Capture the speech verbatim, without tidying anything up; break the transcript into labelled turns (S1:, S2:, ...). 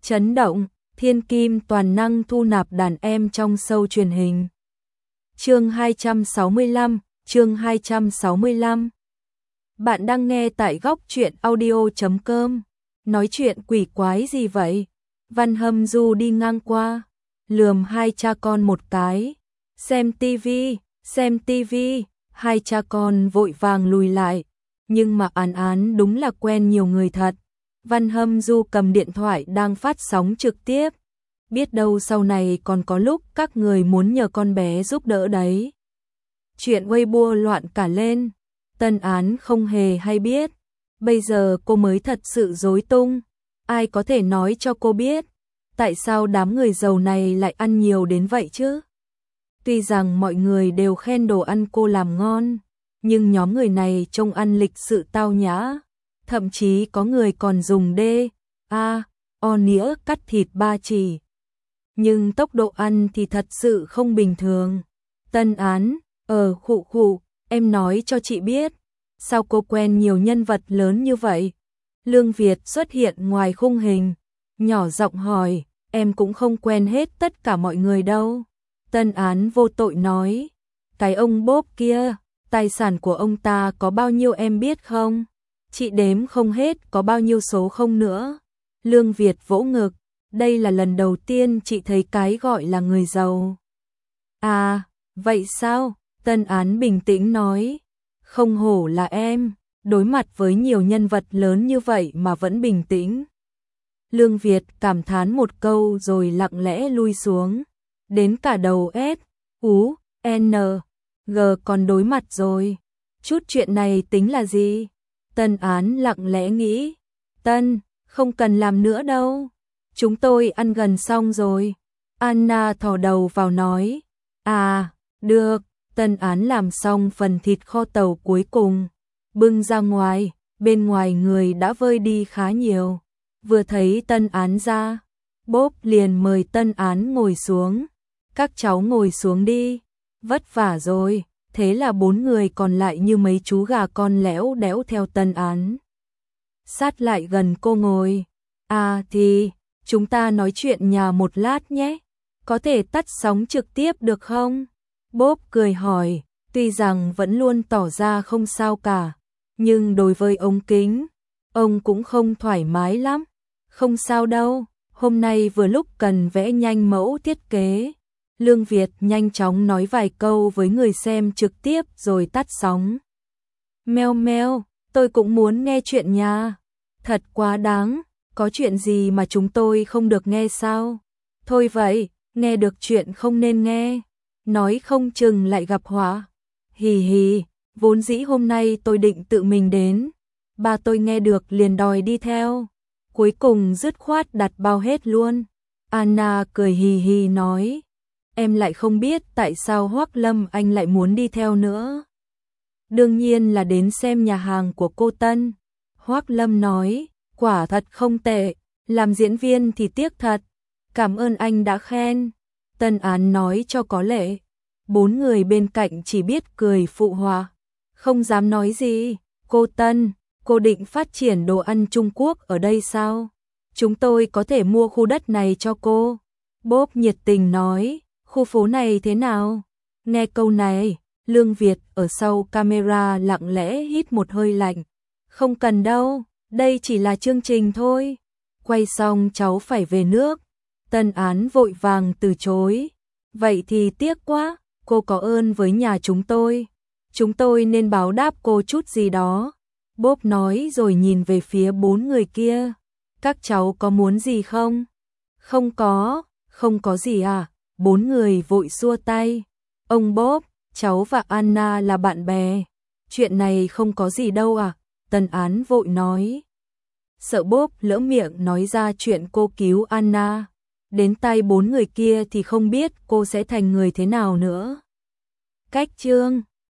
S1: Chấn động, thiên kim toàn năng thu nạp đàn em trong show truyền hình. Chương hai trăm sáu mươi lăm, chương hai trăm sáu mươi lăm. Bạn đang nghe tại góc truyện audio chấm com. Nói chuyện quỷ quái gì vậy? Văn Hâm Du đi ngang qua, lườm hai cha con một cái. Xem tivi, xem tivi, hai cha con vội vàng lùi lại. Nhưng mà Án Án đúng là quen nhiều người thật. Văn Hâm Du cầm điện thoại đang phát sóng trực tiếp. Biết đâu sau này còn có lúc các người muốn nhờ con bé giúp đỡ đấy. Chuyện Weibo loạn cả lên. Tân Án không hề hay biết. Bây giờ cô mới thật sự rối tung. Ai có thể nói cho cô biết tại sao đám người giàu này lại ăn nhiều đến vậy chứ? Tuy rằng mọi người đều khen đồ ăn cô làm ngon, nhưng nhóm người này trông ăn lịch sự tao nhã. Thậm chí có người còn dùng đê, a, o nĩa cắt thịt ba chỉ. Nhưng tốc độ ăn thì thật sự không bình thường. Tân Án, ờ khụ khụ, em nói cho chị biết, sao cô quen nhiều nhân vật lớn như vậy? Lương Việt xuất hiện ngoài khung hình, nhỏ giọng hỏi, em cũng không quen hết tất cả mọi người đâu. Tân Án vô tội nói, cái ông Bốp kia, tài sản của ông ta có bao nhiêu em biết không? Chị đếm không hết có bao nhiêu số không nữa. Lương Việt vỗ ngực, đây là lần đầu tiên chị thấy cái gọi là người giàu. À, vậy sao? Tân Án bình tĩnh nói, không hổ là em, đối mặt với nhiều nhân vật lớn như vậy mà vẫn bình tĩnh. Lương Việt cảm thán một câu rồi lặng lẽ lui xuống, đến cả đầu S, U, N, G còn đối mặt rồi. Chút chuyện này tính là gì? Tân Án lặng lẽ nghĩ, Tân, không cần làm nữa đâu. Chúng tôi ăn gần xong rồi. Anna thò đầu vào nói, à, được. Tân Án làm xong phần thịt kho tàu cuối cùng, bưng ra ngoài, bên ngoài người đã vơi đi khá nhiều. Vừa thấy Tân Án ra, Bốp liền mời Tân Án ngồi xuống. Các cháu ngồi xuống đi, vất vả rồi. Thế là bốn người còn lại như mấy chú gà con lẽo đẽo theo Tân Án. Sát lại gần cô ngồi. À thì, chúng ta nói chuyện nhà một lát nhé. Có thể tắt sóng trực tiếp được không? Bốp cười hỏi, tuy rằng vẫn luôn tỏ ra không sao cả. Nhưng đối với ông Kính, ông cũng không thoải mái lắm. Không sao đâu, hôm nay vừa lúc cần vẽ nhanh mẫu thiết kế. Lương Việt nhanh chóng nói vài câu với người xem trực tiếp rồi tắt sóng. Meo meo, tôi cũng muốn nghe chuyện nha. Thật quá đáng, có chuyện gì mà chúng tôi không được nghe sao? Thôi vậy, nghe được chuyện không nên nghe. Nói không chừng lại gặp họa. Hì hì, vốn dĩ hôm nay tôi định tự mình đến. Ba tôi nghe được liền đòi đi theo. Cuối cùng dứt khoát đặt bao hết luôn. Anna cười hì hì nói, em lại không biết tại sao Hoắc Lâm anh lại muốn đi theo nữa. Đương nhiên là đến xem nhà hàng của cô Tân. Hoắc Lâm nói, quả thật không tệ, làm diễn viên thì tiếc thật. Cảm ơn anh đã khen. Tân Án nói cho có lệ. Bốn người bên cạnh chỉ biết cười phụ họa, không dám nói gì. Cô Tân, cô định phát triển đồ ăn Trung Quốc ở đây sao? Chúng tôi có thể mua khu đất này cho cô. Bốp nhiệt tình nói, khu phố này thế nào? Nghe câu này, Lương Việt ở sau camera lặng lẽ hít một hơi lạnh. Không cần đâu, đây chỉ là chương trình thôi. Quay xong cháu phải về nước. Tân Án vội vàng từ chối. Vậy thì tiếc quá, cô có ơn với nhà chúng tôi. Chúng tôi nên báo đáp cô chút gì đó. Bốp nói rồi nhìn về phía bốn người kia. Các cháu có muốn gì không? Không có, không có gì à? Bốn người vội xua tay. Ông Bốp, cháu và Anna là bạn bè. Chuyện này không có gì đâu à? Tân Án vội nói. Sợ Bốp lỡ miệng nói ra chuyện cô cứu Anna. Đến tay bốn người kia thì không biết cô sẽ thành người thế nào nữa. Cách chương